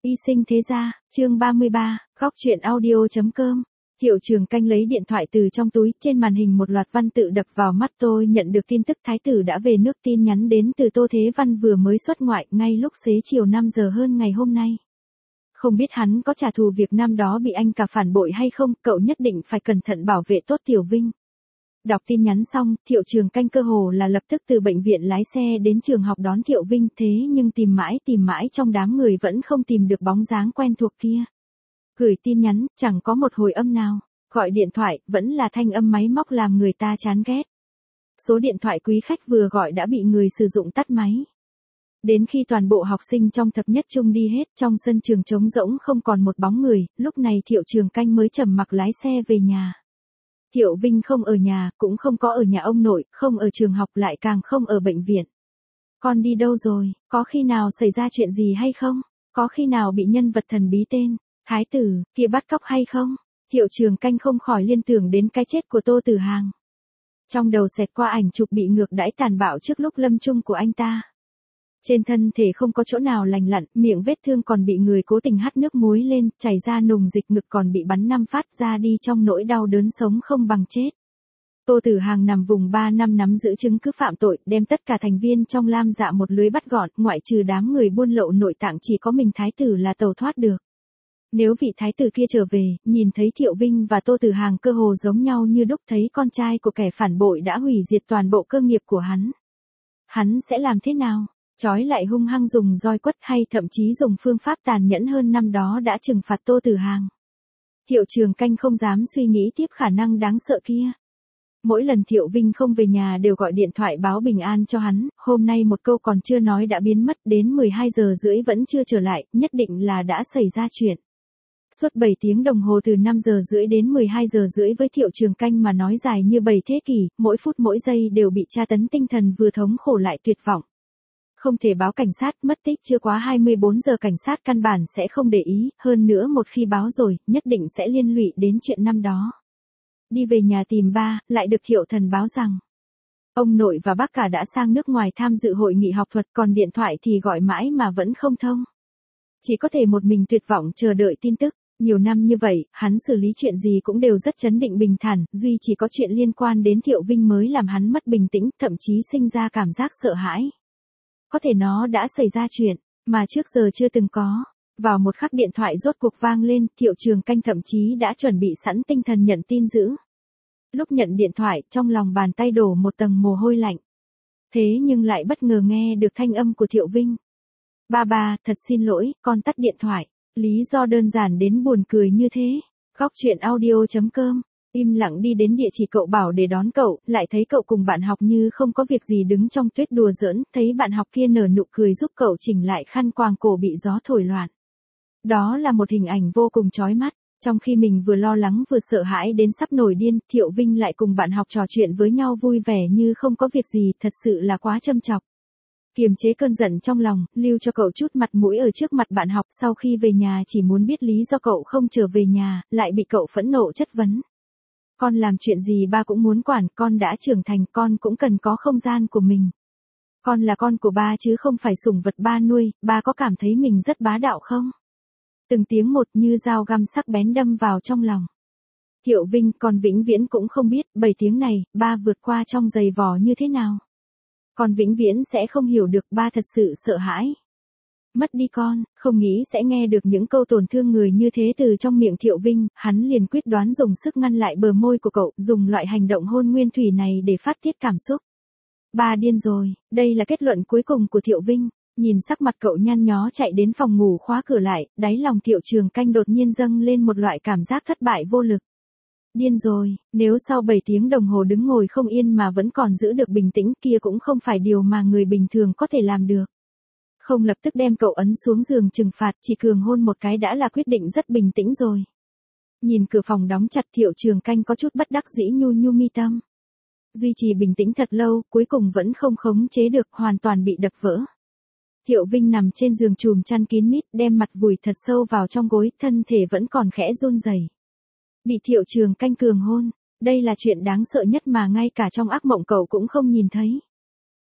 Y sinh thế gia, chương 33, góc truyện audio.com. Thiệu Trường Canh lấy điện thoại từ trong túi, trên màn hình một loạt văn tự đập vào mắt. Tôi nhận được tin tức thái tử đã về nước, tin nhắn đến từ Tô Thế Văn vừa mới xuất ngoại, ngay lúc xế chiều 5 giờ hơn ngày hôm nay. Không biết hắn có trả thù việc năm đó bị anh cả phản bội hay không, cậu nhất định phải cẩn thận bảo vệ tốt Tiểu Vinh. Đọc tin nhắn xong, Thiệu Trường Canh cơ hồ là lập tức từ bệnh viện lái xe đến trường học đón Thiệu Vinh, thế nhưng tìm mãi trong đám người vẫn không tìm được bóng dáng quen thuộc kia. Gửi tin nhắn, chẳng có một hồi âm nào, gọi điện thoại, vẫn là thanh âm máy móc làm người ta chán ghét. Số điện thoại quý khách vừa gọi đã bị người sử dụng tắt máy. Đến khi toàn bộ học sinh trong thập nhất trung đi hết, trong sân trường trống rỗng không còn một bóng người, lúc này Thiệu Trường Canh mới trầm mặc lái xe về nhà. Thiệu Vinh không ở nhà, cũng không có ở nhà ông nội, không ở trường học, lại càng không ở bệnh viện. Con đi đâu rồi, có khi nào xảy ra chuyện gì hay không? Có khi nào bị nhân vật thần bí tên thái tử kia bắt cóc hay không? Thiệu Trường Canh không khỏi liên tưởng đến cái chết của Tô Tử Hàng. Trong đầu xẹt qua ảnh chụp bị ngược đãi tàn bạo trước lúc lâm chung của anh ta. Trên thân thể không có chỗ nào lành lặn, miệng vết thương còn bị người cố tình hắt nước muối lên, chảy ra nùng dịch, ngực còn bị bắn 5 phát ra đi trong nỗi đau đớn sống không bằng chết. Tô Tử Hàng nằm vùng 3 năm nắm giữ chứng cứ phạm tội, đem tất cả thành viên trong Lam Dạ một lưới bắt gọn, ngoại trừ đám người buôn lậu nội tạng chỉ có mình thái tử là tẩu thoát được. Nếu vị thái tử kia trở về, nhìn thấy Thiệu Vinh và Tô Tử Hàng cơ hồ giống nhau như đúc, thấy con trai của kẻ phản bội đã hủy diệt toàn bộ cơ nghiệp của hắn sẽ làm thế nào? Chói lại hung hăng dùng roi quất, hay thậm chí dùng phương pháp tàn nhẫn hơn năm đó đã trừng phạt Tô Tử Hàng? Thiệu Trường Canh không dám suy nghĩ tiếp khả năng đáng sợ kia. Mỗi lần Thiệu Vinh không về nhà đều gọi điện thoại báo bình an cho hắn, hôm nay một câu còn chưa nói đã biến mất, đến 12 giờ rưỡi vẫn chưa trở lại, nhất định là đã xảy ra chuyện. Suốt 7 tiếng đồng hồ từ 5 giờ rưỡi đến 12 giờ rưỡi với Thiệu Trường Canh mà nói dài như 7 thế kỷ, mỗi phút mỗi giây đều bị tra tấn tinh thần, vừa thống khổ lại tuyệt vọng. Không thể báo cảnh sát, mất tích chưa quá 24 giờ cảnh sát căn bản sẽ không để ý, hơn nữa một khi báo rồi, nhất định sẽ liên lụy đến chuyện năm đó. Đi về nhà tìm ba, lại được Thiệu Thần báo rằng ông nội và bác cả đã sang nước ngoài tham dự hội nghị học thuật, còn điện thoại thì gọi mãi mà vẫn không thông. Chỉ có thể một mình tuyệt vọng chờ đợi tin tức. Nhiều năm như vậy, hắn xử lý chuyện gì cũng đều rất trấn định bình thản, duy chỉ có chuyện liên quan đến Thiệu Vinh mới làm hắn mất bình tĩnh, thậm chí sinh ra cảm giác sợ hãi. Có thể nó đã xảy ra chuyện mà trước giờ chưa từng có. Vào một khắc điện thoại rốt cuộc vang lên, Thiệu Trường Canh thậm chí đã chuẩn bị sẵn tinh thần nhận tin dữ. Lúc nhận điện thoại, trong lòng bàn tay đổ một tầng mồ hôi lạnh. Thế nhưng lại bất ngờ nghe được thanh âm của Thiệu Vinh. Ba, thật xin lỗi, con tắt điện thoại. Lý do đơn giản đến buồn cười như thế. Góc truyện audio.com. Im lặng đi đến địa chỉ cậu bảo để đón cậu, lại thấy cậu cùng bạn học như không có việc gì đứng trong tuyết đùa giỡn, thấy bạn học kia nở nụ cười giúp cậu chỉnh lại khăn quàng cổ bị gió thổi loạn. Đó là một hình ảnh vô cùng chói mắt. Trong khi mình vừa lo lắng vừa sợ hãi đến sắp nổi điên, Thiệu Vinh lại cùng bạn học trò chuyện với nhau vui vẻ như không có việc gì, thật sự là quá châm chọc. Kiềm chế cơn giận trong lòng, lưu cho cậu chút mặt mũi ở trước mặt bạn học, sau khi về nhà chỉ muốn biết lý do cậu không trở về nhà, lại bị cậu phẫn nộ chất vấn. Con làm chuyện gì ba cũng muốn quản, con đã trưởng thành, con cũng cần có không gian của mình. Con là con của ba chứ không phải sủng vật ba nuôi, ba có cảm thấy mình rất bá đạo không? Từng tiếng một như dao găm sắc bén đâm vào trong lòng. Thiệu Vinh còn vĩnh viễn cũng không biết, 7 tiếng này, ba vượt qua trong giày vò như thế nào. Con vĩnh viễn sẽ không hiểu được, ba thật sự sợ hãi. Mất đi con, không nghĩ sẽ nghe được những câu tổn thương người như thế từ trong miệng Thiệu Vinh, hắn liền quyết đoán dùng sức ngăn lại bờ môi của cậu, dùng loại hành động hôn nguyên thủy này để phát tiết cảm xúc. Ba điên rồi, đây là kết luận cuối cùng của Thiệu Vinh. Nhìn sắc mặt cậu nhăn nhó chạy đến phòng ngủ khóa cửa lại, đáy lòng Thiệu Trường Canh đột nhiên dâng lên một loại cảm giác thất bại vô lực. Điên rồi, nếu sau 7 tiếng đồng hồ đứng ngồi không yên mà vẫn còn giữ được bình tĩnh, kia cũng không phải điều mà người bình thường có thể làm được. Không lập tức đem cậu ấn xuống giường trừng phạt, chỉ cường hôn một cái đã là quyết định rất bình tĩnh rồi. Nhìn cửa phòng đóng chặt, Thiệu Trường Canh có chút bất đắc dĩ nhu mi tâm. Duy trì bình tĩnh thật lâu, cuối cùng vẫn không khống chế được, hoàn toàn bị đập vỡ. Thiệu Vinh nằm trên giường chùm chăn kín mít, đem mặt vùi thật sâu vào trong gối, thân thể vẫn còn khẽ run rẩy. Bị Thiệu Trường Canh cường hôn, đây là chuyện đáng sợ nhất mà ngay cả trong ác mộng cậu cũng không nhìn thấy.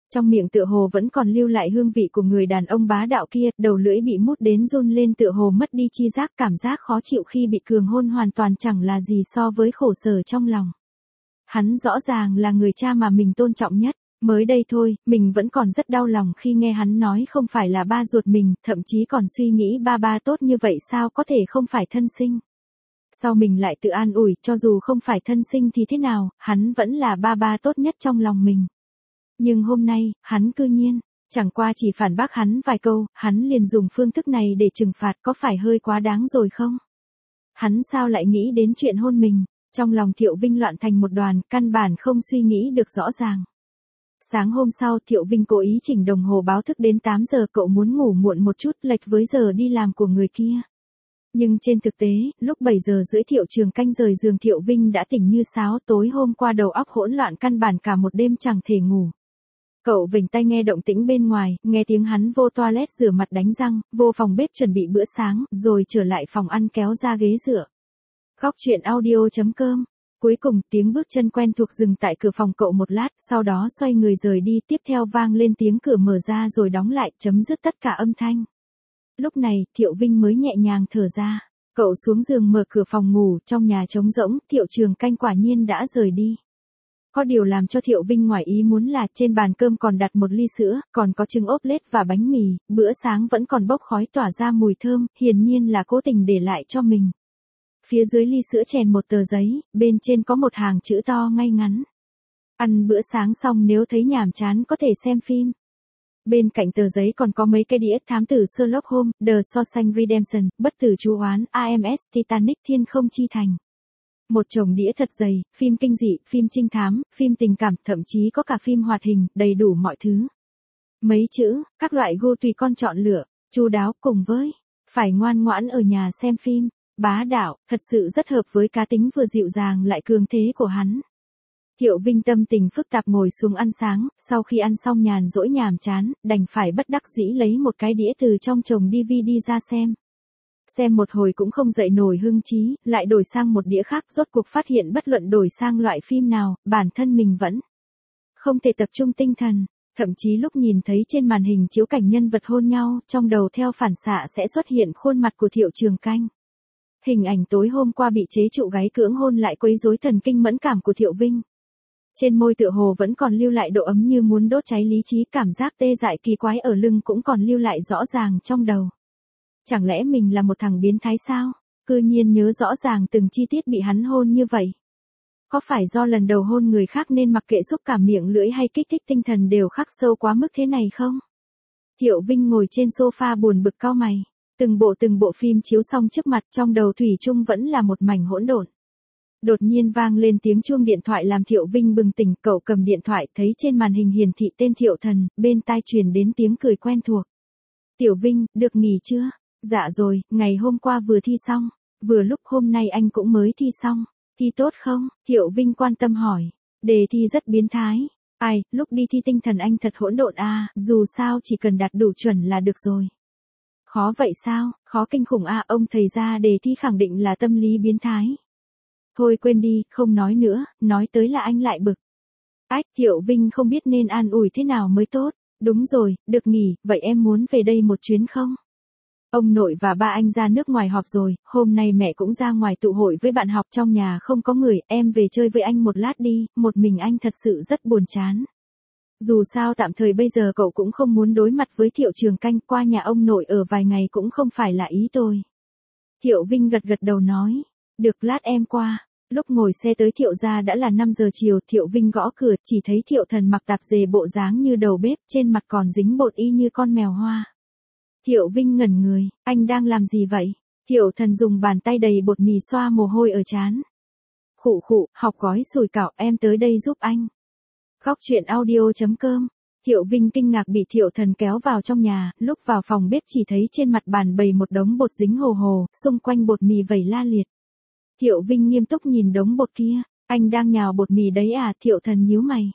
Trong miệng tựa hồ vẫn còn lưu lại hương vị của người đàn ông bá đạo kia, đầu lưỡi bị mút đến run lên tựa hồ mất đi chi giác, cảm giác khó chịu khi bị cường hôn hoàn toàn chẳng là gì so với khổ sở trong lòng. Hắn rõ ràng là người cha mà mình tôn trọng nhất. Mới đây thôi, mình vẫn còn rất đau lòng khi nghe hắn nói không phải là ba ruột mình, thậm chí còn suy nghĩ ba tốt như vậy sao có thể không phải thân sinh. Sau mình lại tự an ủi, cho dù không phải thân sinh thì thế nào, hắn vẫn là ba tốt nhất trong lòng mình. Nhưng hôm nay, hắn cư nhiên, chẳng qua chỉ phản bác hắn vài câu, hắn liền dùng phương thức này để trừng phạt, có phải hơi quá đáng rồi không? Hắn sao lại nghĩ đến chuyện hôn mình? Trong lòng Thiệu Vinh loạn thành một đoàn, căn bản không suy nghĩ được rõ ràng. Sáng hôm sau Thiệu Vinh cố ý chỉnh đồng hồ báo thức đến 8 giờ, cậu muốn ngủ muộn một chút lệch với giờ đi làm của người kia. Nhưng trên thực tế, lúc 7 giờ rưỡi Thiệu Trường Canh rời giường Thiệu Vinh đã tỉnh như sáo, tối hôm qua đầu óc hỗn loạn căn bản cả một đêm chẳng thể ngủ. Cậu vểnh tai nghe động tĩnh bên ngoài, nghe tiếng hắn vô toilet rửa mặt đánh răng, vô phòng bếp chuẩn bị bữa sáng, rồi trở lại phòng ăn kéo ra ghế dựa. Góc chuyện audio.com. Cuối cùng tiếng bước chân quen thuộc dừng tại cửa phòng cậu một lát, sau đó xoay người rời đi, tiếp theo vang lên tiếng cửa mở ra rồi đóng lại, chấm dứt tất cả âm thanh. Lúc này, Thiệu Vinh mới nhẹ nhàng thở ra. Cậu xuống giường mở cửa phòng ngủ, trong nhà trống rỗng, Thiệu Trường Canh quả nhiên đã rời đi. Có điều làm cho Thiệu Vinh ngoài ý muốn là trên bàn cơm còn đặt một ly sữa, còn có trứng ốp lết và bánh mì, bữa sáng vẫn còn bốc khói tỏa ra mùi thơm, hiển nhiên là cố tình để lại cho mình. Phía dưới ly sữa chèn một tờ giấy, bên trên có một hàng chữ to ngay ngắn. Ăn bữa sáng xong nếu thấy nhàm chán có thể xem phim. Bên cạnh tờ giấy còn có mấy cái đĩa thám tử Sherlock Holmes, The Shawshank Redemption, Bất tử chú oán, AMS Titanic, Thiên không chi thành. Một chồng đĩa thật dày, phim kinh dị, phim trinh thám, phim tình cảm, thậm chí có cả phim hoạt hình, đầy đủ mọi thứ. Mấy chữ, các loại gu tùy con chọn lựa, chu đáo cùng với phải ngoan ngoãn ở nhà xem phim. Bá đạo, thật sự rất hợp với cá tính vừa dịu dàng lại cường thế của hắn. Thiệu Vinh tâm tình phức tạp ngồi xuống ăn sáng, sau khi ăn xong nhàn rỗi nhàm chán, đành phải bất đắc dĩ lấy một cái đĩa từ trong chồng DVD ra xem. Xem một hồi cũng không dậy nổi hưng trí, lại đổi sang một đĩa khác, rốt cuộc phát hiện bất luận đổi sang loại phim nào, bản thân mình vẫn không thể tập trung tinh thần. Thậm chí lúc nhìn thấy trên màn hình chiếu cảnh nhân vật hôn nhau, trong đầu theo phản xạ sẽ xuất hiện khuôn mặt của Thiệu Trường Canh. Hình ảnh tối hôm qua bị chế trụ gáy cưỡng hôn lại quấy rối thần kinh mẫn cảm của Thiệu Vinh. Trên môi tựa hồ vẫn còn lưu lại độ ấm như muốn đốt cháy lý trí, cảm giác tê dại kỳ quái ở lưng cũng còn lưu lại rõ ràng trong đầu. Chẳng lẽ mình là một thằng biến thái sao? Cư nhiên nhớ rõ ràng từng chi tiết bị hắn hôn như vậy. Có phải do lần đầu hôn người khác nên mặc kệ xúc cảm miệng lưỡi hay kích thích tinh thần đều khắc sâu quá mức thế này không? Thiệu Vinh ngồi trên sofa buồn bực cau mày. Từng bộ phim chiếu xong trước mặt, trong đầu thủy chung vẫn là một mảnh hỗn độn. Đột nhiên vang lên tiếng chuông điện thoại làm Thiệu Vinh bừng tỉnh, cậu cầm điện thoại thấy trên màn hình hiển thị tên Thiệu Thần, bên tai truyền đến tiếng cười quen thuộc. Tiểu Vinh, được nghỉ chưa? Dạ rồi, ngày hôm qua vừa thi xong, vừa lúc hôm nay anh cũng mới thi xong. Thi tốt không? Thiệu Vinh quan tâm hỏi. Đề thi rất biến thái. Ai, lúc đi thi tinh thần anh thật hỗn độn à, dù sao chỉ cần đạt đủ chuẩn là được rồi. Khó vậy sao? Khó kinh khủng à, ông thầy ra đề thi khẳng định là tâm lý biến thái. Thôi quên đi, không nói nữa, nói tới là anh lại bực. Ách, Thiệu Vinh không biết nên an ủi thế nào mới tốt. Đúng rồi, được nghỉ, vậy em muốn về đây một chuyến không? Ông nội và ba anh ra nước ngoài họp rồi, hôm nay mẹ cũng ra ngoài tụ hội với bạn học, trong nhà không có người, em về chơi với anh một lát đi, một mình anh thật sự rất buồn chán. Dù sao tạm thời bây giờ cậu cũng không muốn đối mặt với Thiệu Trường Canh, qua nhà ông nội ở vài ngày cũng không phải là ý tôi. Thiệu Vinh gật gật đầu nói, được lát em qua. Lúc ngồi xe tới Thiệu gia đã là 5 giờ chiều, Thiệu Vinh gõ cửa, chỉ thấy Thiệu Thần mặc tạp dề bộ dáng như đầu bếp, trên mặt còn dính bột y như con mèo hoa. Thiệu Vinh ngẩn người, anh đang làm gì vậy? Thiệu Thần dùng bàn tay đầy bột mì xoa mồ hôi ở trán. Khụ khụ, học gói sủi cảo, em tới đây giúp anh. Góc chuyện audio.com. Thiệu Vinh kinh ngạc bị Thiệu Thần kéo vào trong nhà, lúc vào phòng bếp chỉ thấy trên mặt bàn bày một đống bột dính hồ hồ, xung quanh bột mì vẩy la liệt. Thiệu Vinh nghiêm túc nhìn đống bột kia, anh đang nhào bột mì đấy à? Thiệu Thần nhíu mày.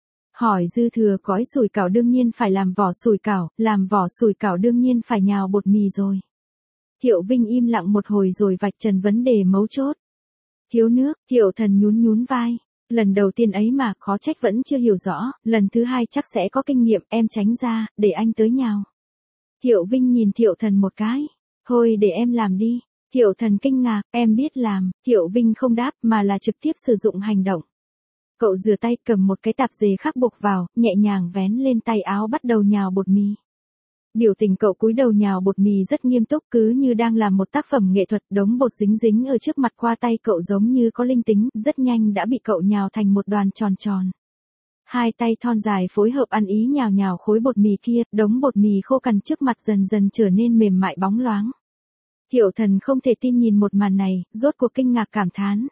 Hỏi dư thừa gói sủi cảo đương nhiên phải làm vỏ sủi cảo, làm vỏ sủi cảo đương nhiên phải nhào bột mì rồi. Thiệu Vinh im lặng một hồi rồi vạch trần vấn đề mấu chốt. Thiếu nước, Thiệu Thần nhún nhún vai. Lần đầu tiên ấy mà, khó trách vẫn chưa hiểu rõ, lần thứ hai chắc sẽ có kinh nghiệm, em tránh ra, để anh tới nhào. Thiệu Vinh nhìn Thiệu Thần một cái. Thôi để em làm đi. Thiệu Thần kinh ngạc, em biết làm. Thiệu Vinh không đáp mà là trực tiếp sử dụng hành động. Cậu rửa tay cầm một cái tạp dề khác buộc vào, nhẹ nhàng vén lên tay áo bắt đầu nhào bột mì. Biểu tình cậu cúi đầu nhào bột mì rất nghiêm túc cứ như đang làm một tác phẩm nghệ thuật, đống bột dính dính ở trước mặt qua tay cậu giống như có linh tính, rất nhanh đã bị cậu nhào thành một đoàn tròn tròn. Hai tay thon dài phối hợp ăn ý nhào nhào khối bột mì kia, đống bột mì khô cằn trước mặt dần dần trở nên mềm mại bóng loáng. Thiệu Thần không thể tin nhìn một màn này, rốt cuộc kinh ngạc cảm thán.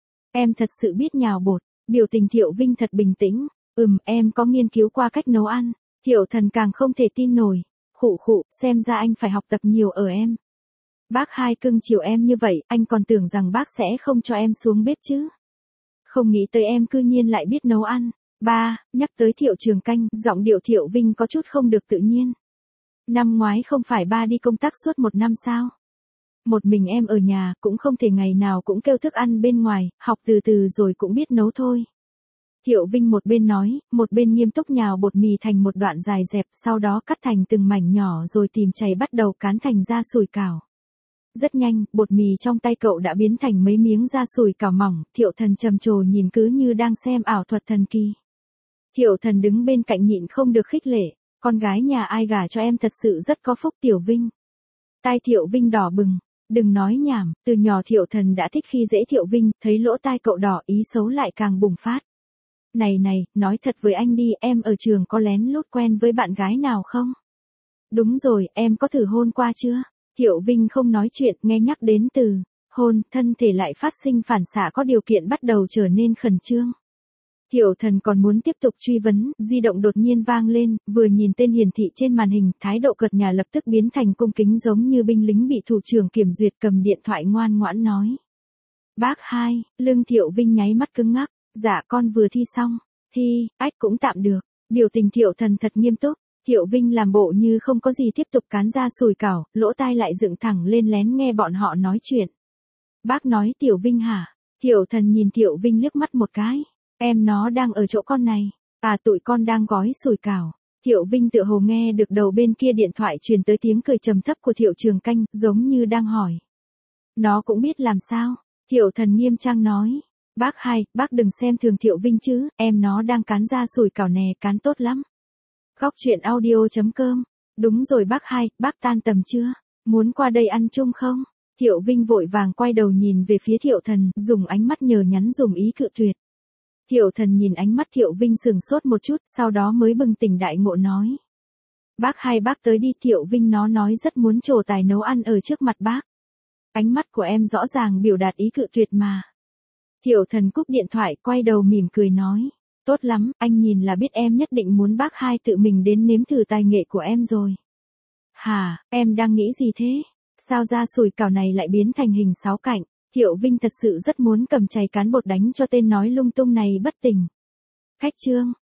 Em thật sự biết nhào bột, biểu tình Thiệu Vinh thật bình tĩnh. Em có nghiên cứu qua cách nấu ăn. Thiệu Thần càng không thể tin nổi. Khụ khụ, xem ra anh phải học tập nhiều ở em. Bác Hai cưng chiều em như vậy, anh còn tưởng rằng bác sẽ không cho em xuống bếp chứ. Không nghĩ tới em cư nhiên lại biết nấu ăn. Ba, nhắc tới Thiệu Trường Canh, giọng điệu Thiệu Vinh có chút không được tự nhiên. Năm ngoái không phải ba đi công tác suốt 1 năm sao? Một mình em ở nhà, cũng không thể ngày nào cũng kêu thức ăn bên ngoài, học từ từ rồi cũng biết nấu thôi. Thiệu Vinh một bên nói, một bên nghiêm túc nhào bột mì thành một đoạn dài dẹp, sau đó cắt thành từng mảnh nhỏ rồi tìm chày bắt đầu cán thành da sùi cảo. Rất nhanh, bột mì trong tay cậu đã biến thành mấy miếng da sùi cảo mỏng, Thiệu Thần trầm trồ nhìn cứ như đang xem ảo thuật thần kỳ. Thiệu Thần đứng bên cạnh nhịn không được khích lệ, con gái nhà ai gả cho em thật sự rất có phúc Tiểu Vinh. Tai Thiệu Vinh đỏ bừng, đừng nói nhảm, từ nhỏ Thiệu Thần đã thích khi dễ Thiệu Vinh, thấy lỗ tai cậu đỏ ý xấu lại càng bùng phát. Này, nói thật với anh đi, em ở trường có lén lút quen với bạn gái nào không? Đúng rồi, em có thử hôn qua chưa? Thiệu Vinh không nói chuyện, nghe nhắc đến từ hôn, thân thể lại phát sinh phản xạ có điều kiện bắt đầu trở nên khẩn trương. Thiệu Thần còn muốn tiếp tục truy vấn, di động đột nhiên vang lên, vừa nhìn tên hiển thị trên màn hình, thái độ cợt nhả lập tức biến thành cung kính giống như binh lính bị thủ trưởng kiểm duyệt cầm điện thoại ngoan ngoãn nói. Bác Hai, lưng Thiệu Vinh nháy mắt cứng ngắc, dạ con vừa thi xong, thi, ách cũng tạm được, biểu tình Thiệu Thần thật nghiêm túc. Thiệu Vinh làm bộ như không có gì tiếp tục cán ra sùi cảo, lỗ tai lại dựng thẳng lên lén nghe bọn họ nói chuyện. Bác nói Tiểu Vinh hả? Thiệu Thần nhìn Thiệu Vinh liếc mắt một cái. Em nó đang ở chỗ con này. À tụi con đang gói sùi cảo. Thiệu Vinh tựa hồ nghe được đầu bên kia điện thoại truyền tới tiếng cười trầm thấp của Thiệu Trường Canh, giống như đang hỏi. Nó cũng biết làm sao? Thiệu Thần nghiêm trang nói. Bác Hai, bác đừng xem thường Thiệu Vinh chứ, em nó đang cán ra sùi cảo nè, cán tốt lắm. Góc truyện audio.com. Đúng rồi bác Hai, bác tan tầm chưa? Muốn qua đây ăn chung không? Thiệu Vinh vội vàng quay đầu nhìn về phía Thiệu Thần, dùng ánh mắt nhờ nhắn dùng ý cự tuyệt. Thiệu Thần nhìn ánh mắt Thiệu Vinh sừng sốt một chút, sau đó mới bừng tỉnh đại ngộ nói. Bác Hai bác tới đi. Thiệu Vinh nó nói rất muốn trổ tài nấu ăn ở trước mặt bác. Ánh mắt của em rõ ràng biểu đạt ý cự tuyệt mà. Thiệu Thần cúp điện thoại quay đầu mỉm cười nói. Tốt lắm, anh nhìn là biết em nhất định muốn bác Hai tự mình đến nếm thử tài nghệ của em rồi. Hả, em đang nghĩ gì thế? Sao da sùi cảo này lại biến thành hình 6 cạnh? Thiệu Vinh thật sự rất muốn cầm chày cán bột đánh cho tên nói lung tung này bất tỉnh. Khách trương,